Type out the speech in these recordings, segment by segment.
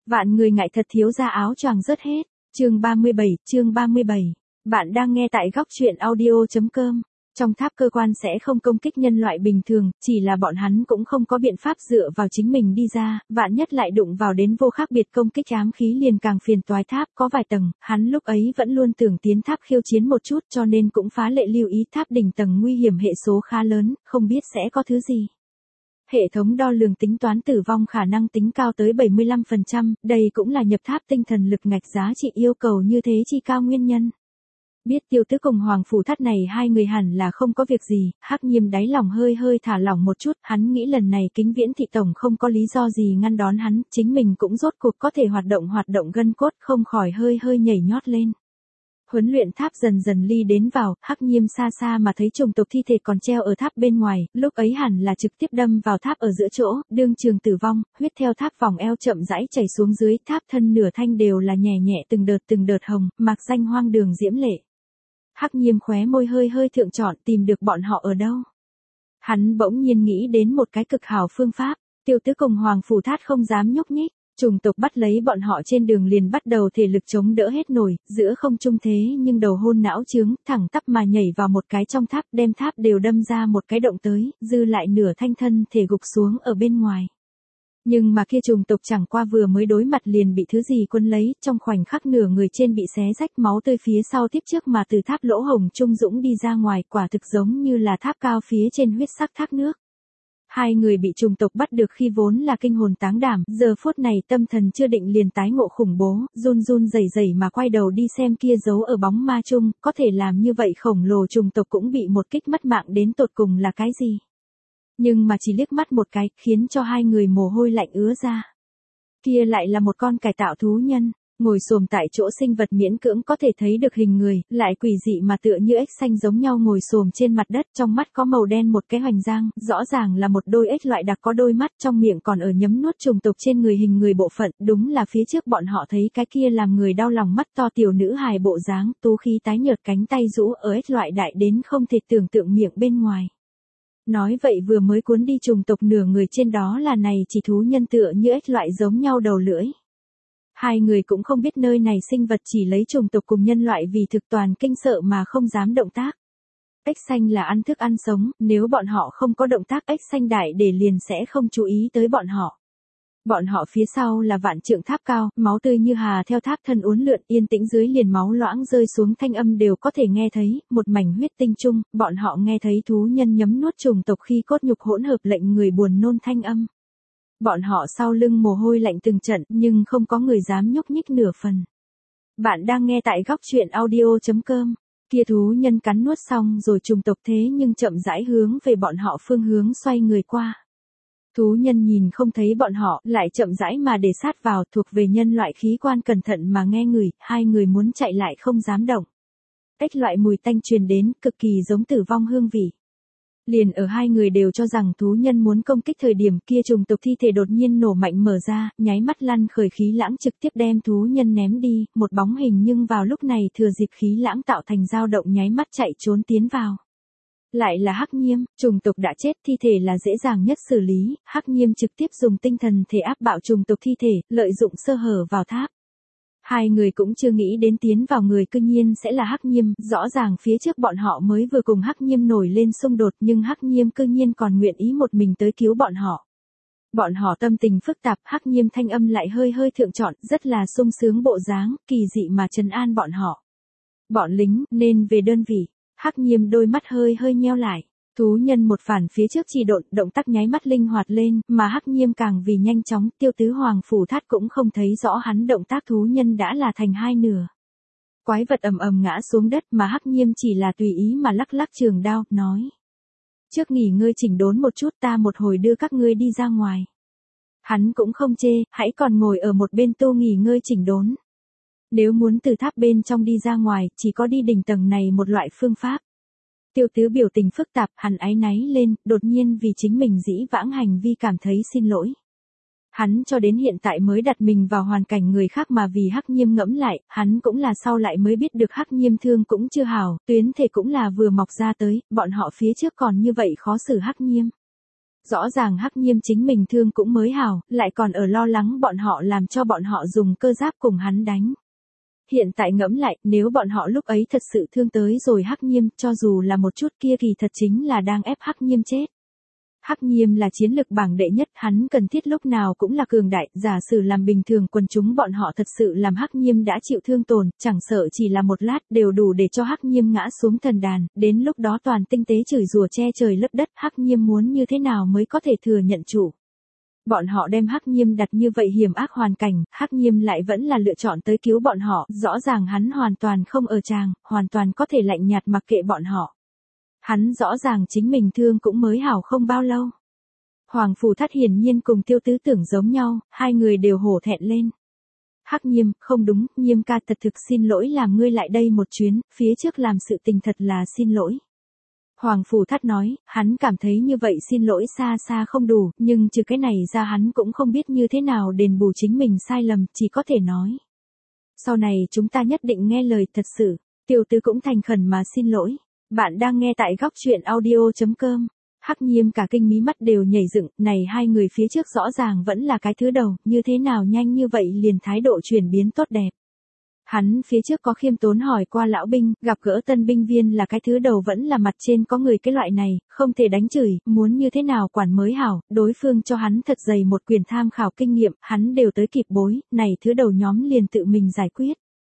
Vạn người ngại thật thiếu ra áo choàng rớt hết. Chương 37. Bạn đang nghe tại góc truyện audio.com. Trong tháp cơ quan sẽ không công kích nhân loại bình thường, chỉ là bọn hắn cũng không có biện pháp dựa vào chính mình đi ra, vạn nhất lại đụng vào đến vô khác biệt công kích ám khí liền càng phiền toái. Tháp có vài tầng, hắn lúc ấy vẫn luôn tưởng tiến tháp khiêu chiến một chút cho nên cũng phá lệ lưu ý tháp đỉnh tầng nguy hiểm hệ số khá lớn, không biết sẽ có thứ gì. Hệ thống đo lường tính toán tử vong khả năng tính cao tới 75%, đây cũng là nhập tháp tinh thần lực ngạch giá trị yêu cầu như thế chi cao nguyên nhân. Biết Tiêu Tứ cùng Hoàng Phủ Thắt này hai người hẳn là không có việc gì, Hắc Nhiêm đáy lòng hơi thả lỏng một chút, hắn nghĩ lần này Kính Viễn thị tổng không có lý do gì ngăn đón hắn, chính mình cũng rốt cuộc có thể hoạt động gân cốt, không khỏi hơi nhảy nhót lên. Huấn luyện tháp dần dần ly đến vào, Hắc Nhiêm xa xa mà thấy trùng tộc thi thể còn treo ở tháp bên ngoài, lúc ấy hẳn là trực tiếp đâm vào tháp ở giữa chỗ, đương trường tử vong, huyết theo tháp vòng eo chậm rãi chảy xuống dưới, tháp thân nửa thanh đều là nhẹ từng đợt hồng, mạc danh hoang đường diễm lệ. Hắc Nhiêm khóe môi hơi thượng trọn, tìm được bọn họ ở đâu. Hắn bỗng nhiên nghĩ đến một cái cực hảo phương pháp, Tiêu Tứ cùng Hoàng Phủ Thát không dám nhúc nhích. Trùng tộc bắt lấy bọn họ trên đường liền bắt đầu thể lực chống đỡ hết nổi, giữa không trung thế nhưng đầu hôn não trướng, thẳng tắp mà nhảy vào một cái trong tháp, đem tháp đều đâm ra một cái động tới, dư lại nửa thanh thân thể gục xuống ở bên ngoài. Nhưng mà kia trùng tộc chẳng qua vừa mới đối mặt liền bị thứ gì quân lấy, trong khoảnh khắc nửa người trên bị xé rách, máu tươi phía sau tiếp trước mà từ tháp lỗ hồng trung dũng đi ra ngoài, quả thực giống như là tháp cao phía trên huyết sắc thác nước. Hai người bị trùng tộc bắt được khi vốn là kinh hồn táng đảm, giờ phút này tâm thần chưa định liền tái ngộ khủng bố, run rẩy mà quay đầu đi xem kia giấu ở bóng ma chung, có thể làm như vậy khổng lồ trùng tộc cũng bị một kích mất mạng đến tột cùng là cái gì. Nhưng mà chỉ liếc mắt một cái, khiến cho hai người mồ hôi lạnh ứa ra. Kia lại là một con cải tạo thú nhân. Ngồi xổm tại chỗ sinh vật miễn cưỡng có thể thấy được hình người, lại quỷ dị mà tựa như ếch xanh giống nhau ngồi xổm trên mặt đất, trong mắt có màu đen một cái hoành giang, rõ ràng là một đôi ếch loại đặc có đôi mắt, trong miệng còn ở nhấm nuốt trùng tộc trên người hình người bộ phận, đúng là phía trước bọn họ thấy cái kia làm người đau lòng mắt to tiểu nữ hài bộ dáng, tú khí tái nhợt cánh tay rũ ở ếch loại đại đến không thể tưởng tượng miệng bên ngoài. Nói vậy vừa mới cuốn đi trùng tộc nửa người trên đó là này chỉ thú nhân tựa như ếch loại giống nhau đầu lưỡi. Hai người cũng không biết nơi này sinh vật chỉ lấy trùng tộc cùng nhân loại vì thực toàn kinh sợ mà không dám động tác. Ếch xanh là ăn thức ăn sống, nếu bọn họ không có động tác ếch xanh đại để liền sẽ không chú ý tới bọn họ. Bọn họ phía sau là vạn trượng tháp cao, máu tươi như hà theo tháp thân uốn lượn, yên tĩnh dưới liền máu loãng rơi xuống thanh âm đều có thể nghe thấy, một mảnh huyết tinh chung, bọn họ nghe thấy thú nhân nhấm nuốt trùng tộc khi cốt nhục hỗn hợp lệnh người buồn nôn thanh âm. Bọn họ sau lưng mồ hôi lạnh từng trận, nhưng không có người dám nhúc nhích nửa phần. Bạn đang nghe tại góc truyện audio.com. Kia thú nhân cắn nuốt xong rồi trùng tộc thế nhưng chậm rãi hướng về bọn họ phương hướng xoay người qua. Thú nhân nhìn không thấy bọn họ, lại chậm rãi mà để sát vào, thuộc về nhân loại khí quan cẩn thận mà nghe ngửi, hai người muốn chạy lại không dám động. Ếch loại mùi tanh truyền đến, cực kỳ giống tử vong hương vị. Liền ở hai người đều cho rằng thú nhân muốn công kích thời điểm kia trùng tộc thi thể đột nhiên nổ mạnh mở ra, nháy mắt lăn khởi khí lãng trực tiếp đem thú nhân ném đi, một bóng hình nhưng vào lúc này thừa dịp khí lãng tạo thành dao động nháy mắt chạy trốn tiến vào. Lại là Hắc Nhiêm, trùng tộc đã chết thi thể là dễ dàng nhất xử lý, Hắc Nhiêm trực tiếp dùng tinh thần thể áp bạo trùng tộc thi thể, lợi dụng sơ hở vào tháp. Hai người cũng chưa nghĩ đến tiến vào người cư nhiên sẽ là Hắc Nhiêm, rõ ràng phía trước bọn họ mới vừa cùng Hắc Nhiêm nổi lên xung đột nhưng Hắc Nhiêm cư nhiên còn nguyện ý một mình tới cứu bọn họ. Bọn họ tâm tình phức tạp, Hắc Nhiêm thanh âm lại hơi thượng trọn, rất là sung sướng bộ dáng, kỳ dị mà trấn an bọn họ. Bọn lính, nên về đơn vị. Hắc Nhiêm đôi mắt hơi nheo lại. Thú nhân một phản phía trước chỉ động tác nháy mắt linh hoạt lên, mà Hắc Nhiêm càng vì nhanh chóng, Tiêu Tứ Hoàng Phủ Thát cũng không thấy rõ hắn động tác thú nhân đã là thành hai nửa. Quái vật ầm ngã xuống đất mà Hắc Nhiêm chỉ là tùy ý mà lắc trường đao, nói. Trước nghỉ ngơi chỉnh đốn một chút ta một hồi đưa các ngươi đi ra ngoài. Hắn cũng không chê, hãy còn ngồi ở một bên tu nghỉ ngơi chỉnh đốn. Nếu muốn từ tháp bên trong đi ra ngoài, chỉ có đi đỉnh tầng này một loại phương pháp. Tiêu Tứ biểu tình phức tạp, hắn áy náy lên, đột nhiên vì chính mình dĩ vãng hành vi cảm thấy xin lỗi. Hắn cho đến hiện tại mới đặt mình vào hoàn cảnh người khác mà vì Hắc Nhiêm ngẫm lại, hắn cũng là sau lại mới biết được Hắc Nhiêm thương cũng chưa hảo, tuyến thể cũng là vừa mọc ra tới, bọn họ phía trước còn như vậy khó xử Hắc Nhiêm. Rõ ràng Hắc Nhiêm chính mình thương cũng mới hảo, lại còn ở lo lắng bọn họ làm cho bọn họ dùng cơ giáp cùng hắn đánh. Hiện tại ngẫm lại, nếu bọn họ lúc ấy thật sự thương tới rồi Hắc Nhiêm, cho dù là một chút kia thì thật chính là đang ép Hắc Nhiêm chết. Hắc Nhiêm là chiến lực bảng đệ nhất, hắn cần thiết lúc nào cũng là cường đại, giả sử làm bình thường quần chúng bọn họ thật sự làm Hắc Nhiêm đã chịu thương tổn, chẳng sợ chỉ là một lát đều đủ để cho Hắc Nhiêm ngã xuống thần đàn, đến lúc đó toàn tinh tế chửi rủa che trời lấp đất, Hắc Nhiêm muốn như thế nào mới có thể thừa nhận chủ. Bọn họ đem Hắc Nhiêm đặt như vậy hiểm ác hoàn cảnh, Hắc Nhiêm lại vẫn là lựa chọn tới cứu bọn họ, rõ ràng hắn hoàn toàn không ở tràng, hoàn toàn có thể lạnh nhạt mặc kệ bọn họ. Hắn rõ ràng chính mình thương cũng mới hảo không bao lâu. Hoàng Phủ Thắt hiển nhiên cùng Tiêu Tứ tưởng giống nhau, hai người đều hổ thẹn lên. Hắc Nhiêm, không đúng, Nhiêm ca thật thực xin lỗi làm ngươi lại đây một chuyến, phía trước làm sự tình thật là xin lỗi. Hoàng Phủ Thắt nói, hắn cảm thấy như vậy xin lỗi xa xa không đủ, nhưng trừ cái này ra hắn cũng không biết như thế nào đền bù chính mình sai lầm, chỉ có thể nói. Sau này chúng ta nhất định nghe lời thật sự, Tiêu Tứ cũng thành khẩn mà xin lỗi. Bạn đang nghe tại góc truyện audio.com. Hắc Nhiêm cả kinh mí mắt đều nhảy dựng, này hai người phía trước rõ ràng vẫn là cái thứ đầu, như thế nào nhanh như vậy liền thái độ chuyển biến tốt đẹp. Hắn phía trước có khiêm tốn hỏi qua lão binh, gặp gỡ tân binh viên là cái thứ đầu vẫn là mặt trên có người cái loại này, không thể đánh chửi, muốn như thế nào quản mới hảo, đối phương cho hắn thật dày một quyển tham khảo kinh nghiệm, hắn đều tới kịp bối, này thứ đầu nhóm liền tự mình giải quyết.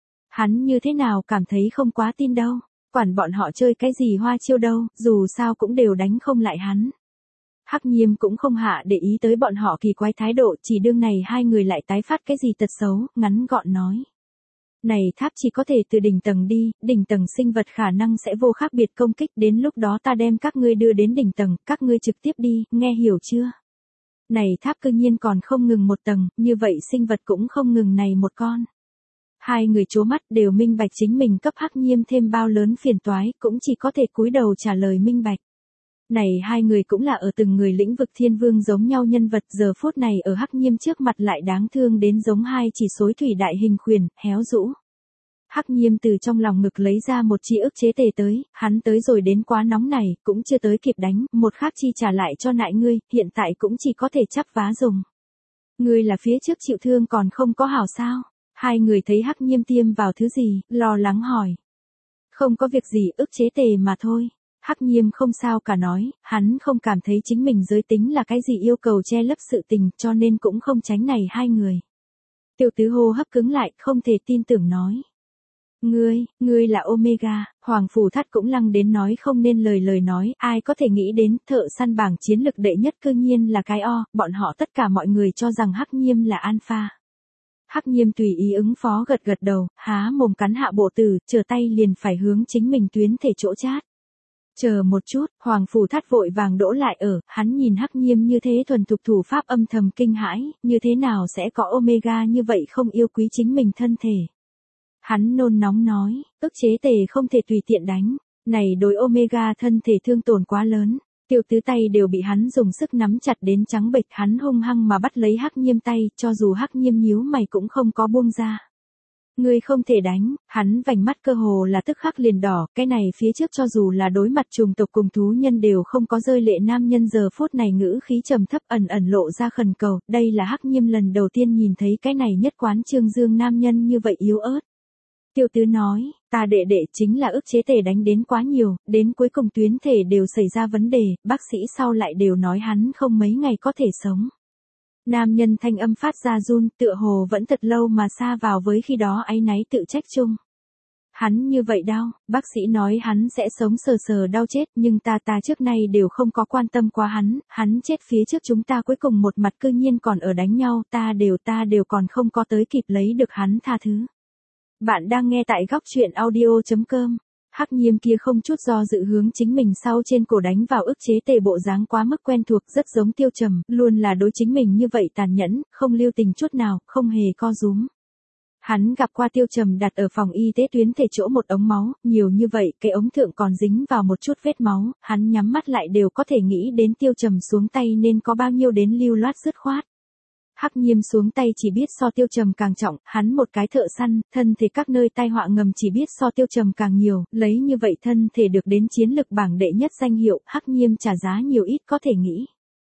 Hắn như thế nào cảm thấy không quá tin đâu. Quản bọn họ chơi cái gì hoa chiêu đâu, dù sao cũng đều đánh không lại hắn. Hắc Nhiêm cũng không hạ để ý tới bọn họ kỳ quái thái độ, chỉ đương này hai người lại tái phát cái gì tật xấu, ngắn gọn nói. Này tháp chỉ có thể từ đỉnh tầng đi, đỉnh tầng sinh vật khả năng sẽ vô khác biệt công kích, đến lúc đó ta đem các ngươi đưa đến đỉnh tầng, các ngươi trực tiếp đi, nghe hiểu chưa? Này tháp cư nhiên còn không ngừng một tầng, như vậy sinh vật cũng không ngừng này một con. Hai người chố mắt đều minh bạch chính mình cấp Hắc Nhiêm thêm bao lớn phiền toái, cũng chỉ có thể cúi đầu trả lời minh bạch. Này hai người cũng là ở từng người lĩnh vực thiên vương giống nhau nhân vật, giờ phút này ở Hắc Nhiêm trước mặt lại đáng thương đến giống hai chỉ xối thủy đại hình khuyển, héo rũ. Hắc Nhiêm từ trong lòng ngực lấy ra một chi ức chế tề tới, hắn tới rồi đến quá nóng này, cũng chưa tới kịp đánh, một khác chi trả lại cho nại ngươi, hiện tại cũng chỉ có thể chắp vá dùng. Ngươi là phía trước chịu thương còn không có hảo sao? Hai người thấy Hắc Nhiêm tiêm vào thứ gì, lo lắng hỏi. Không có việc gì, ức chế tề mà thôi. Hắc Nhiêm không sao cả nói, hắn không cảm thấy chính mình giới tính là cái gì yêu cầu che lấp sự tình, cho nên cũng không tránh này hai người. Tiêu Tứ hô hấp cứng lại, không thể tin tưởng nói. Ngươi là Omega, Hoàng Phủ Thắt cũng lăng đến nói không nên lời nói, ai có thể nghĩ đến thợ săn bảng chiến lực đệ nhất cư nhiên là cái O, bọn họ tất cả mọi người cho rằng Hắc Nhiêm là alpha. Hắc Nhiêm tùy ý ứng phó gật gật đầu, há mồm cắn hạ bộ tử, chờ tay liền phải hướng chính mình tuyến thể chỗ chát. Chờ một chút, Hoàng Phủ Thắt vội vàng đỗ lại ở, hắn nhìn Hắc Nhiêm như thế thuần thục thủ pháp âm thầm kinh hãi, như thế nào sẽ có Omega như vậy không yêu quý chính mình thân thể. Hắn nôn nóng nói, ức chế tề không thể tùy tiện đánh, này đối Omega thân thể thương tổn quá lớn. Tiêu Tứ tay đều bị hắn dùng sức nắm chặt đến trắng bệch, hắn hung hăng mà bắt lấy Hắc Nhiêm tay, cho dù Hắc Nhiêm nhíu mày cũng không có buông ra. Ngươi không thể đánh, hắn vành mắt cơ hồ là tức khắc liền đỏ, cái này phía trước cho dù là đối mặt trùng tộc cùng thú nhân đều không có rơi lệ nam nhân giờ phút này ngữ khí trầm thấp ẩn ẩn lộ ra khẩn cầu, đây là Hắc Nhiêm lần đầu tiên nhìn thấy cái này nhất quán trương dương nam nhân như vậy yếu ớt. Tiêu Tứ nói, ta đệ đệ chính là ức chế tề đánh đến quá nhiều, đến cuối cùng tuyến thể đều xảy ra vấn đề, bác sĩ sau lại đều nói hắn không mấy ngày có thể sống. Nam nhân thanh âm phát ra run, tựa hồ vẫn thật lâu mà xa vào với khi đó áy náy tự trách chung. Hắn như vậy đau, bác sĩ nói hắn sẽ sống sờ sờ đau chết, nhưng ta trước nay đều không có quan tâm qua hắn chết phía trước chúng ta cuối cùng một mặt cư nhiên còn ở đánh nhau, ta đều còn không có tới kịp lấy được hắn tha thứ. Bạn đang nghe tại góc truyện audio.com. Hắc Nhiêm kia không chút do dự hướng chính mình sau trên cổ đánh vào ức chế tề bộ dáng quá mức quen thuộc, rất giống Tiêu Trầm, luôn là đối chính mình như vậy tàn nhẫn, không lưu tình chút nào, không hề co rúm. Hắn gặp qua Tiêu Trầm đặt ở phòng y tế tuyến thể chỗ một ống máu, nhiều như vậy, cái ống thượng còn dính vào một chút vết máu, hắn nhắm mắt lại đều có thể nghĩ đến Tiêu Trầm xuống tay nên có bao nhiêu đến lưu loát dứt khoát. Hắc Nhiêm xuống tay chỉ biết so Tiêu Trầm càng trọng, hắn một cái thợ săn, thân thể các nơi tai họa ngầm chỉ biết so Tiêu Trầm càng nhiều, lấy như vậy thân thể được đến chiến lực bảng đệ nhất danh hiệu, Hắc Nhiêm trả giá nhiều ít có thể nghĩ.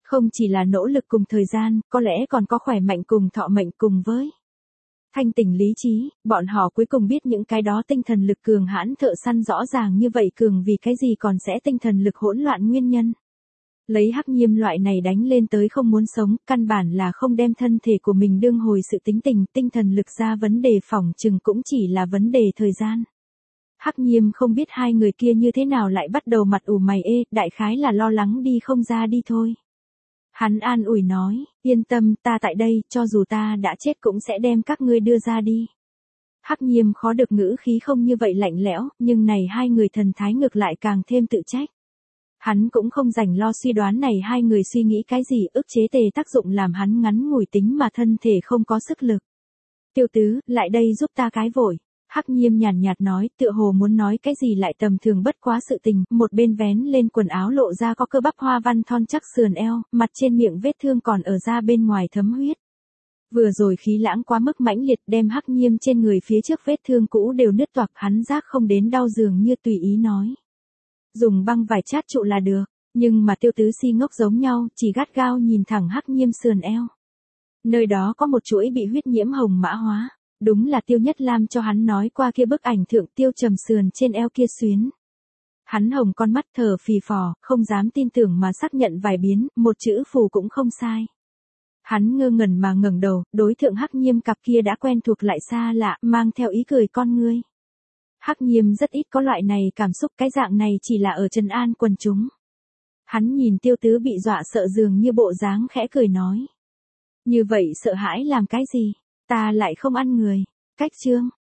Không chỉ là nỗ lực cùng thời gian, có lẽ còn có khỏe mạnh cùng thọ mệnh cùng với thanh tỉnh lý trí, bọn họ cuối cùng biết những cái đó tinh thần lực cường hãn thợ săn rõ ràng như vậy cường vì cái gì còn sẽ tinh thần lực hỗn loạn nguyên nhân. Lấy Hắc Nhiêm loại này đánh lên tới không muốn sống, căn bản là không đem thân thể của mình đương hồi sự tính tình, tinh thần lực ra vấn đề phỏng chừng cũng chỉ là vấn đề thời gian. Hắc Nhiêm không biết hai người kia như thế nào lại bắt đầu mặt ủ mày ê, đại khái là lo lắng đi không ra đi thôi. Hắn an ủi nói, yên tâm, ta tại đây, cho dù ta đã chết cũng sẽ đem các ngươi đưa ra đi. Hắc Nhiêm khó được ngữ khí không như vậy lạnh lẽo, nhưng này hai người thần thái ngược lại càng thêm tự trách. Hắn cũng không rảnh lo suy đoán này hai người suy nghĩ cái gì, ức chế tề tác dụng làm hắn ngắn ngủi tính mà thân thể không có sức lực. Tiêu tứ, lại đây giúp ta cái vội. Hắc Nhiêm nhàn nhạt nói, tựa hồ muốn nói cái gì lại tầm thường bất quá sự tình, một bên vén lên quần áo lộ ra có cơ bắp hoa văn thon chắc sườn eo, mặt trên miệng vết thương còn ở ra bên ngoài thấm huyết. Vừa rồi khí lãng quá mức mãnh liệt đem Hắc Nhiêm trên người phía trước vết thương cũ đều nứt toạc, hắn giác không đến đau dường như tùy ý nói. Dùng băng vải chát trụ là được, nhưng mà Tiêu tứ si ngốc giống nhau, chỉ gắt gao nhìn thẳng Hắc Nhiêm sườn eo. Nơi đó có một chuỗi bị huyết nhiễm hồng mã hóa. Đúng là Tiêu Nhất Lam cho hắn nói qua kia bức ảnh thượng Tiêu Trầm sườn trên eo kia xuyến. Hắn hồng con mắt thở phì phò, không dám tin tưởng mà xác nhận vài biến, một chữ phù cũng không sai. Hắn ngơ ngẩn mà ngẩng đầu, đối thượng Hắc Nhiêm cặp kia đã quen thuộc lại xa lạ, mang theo ý cười con ngươi. Hắc Nhiêm rất ít có loại này cảm xúc, cái dạng này chỉ là ở trấn an quần chúng. Hắn nhìn Tiêu tứ bị dọa sợ dường như bộ dáng khẽ cười nói. Như vậy sợ hãi làm cái gì? Ta lại không ăn người. Cách chương.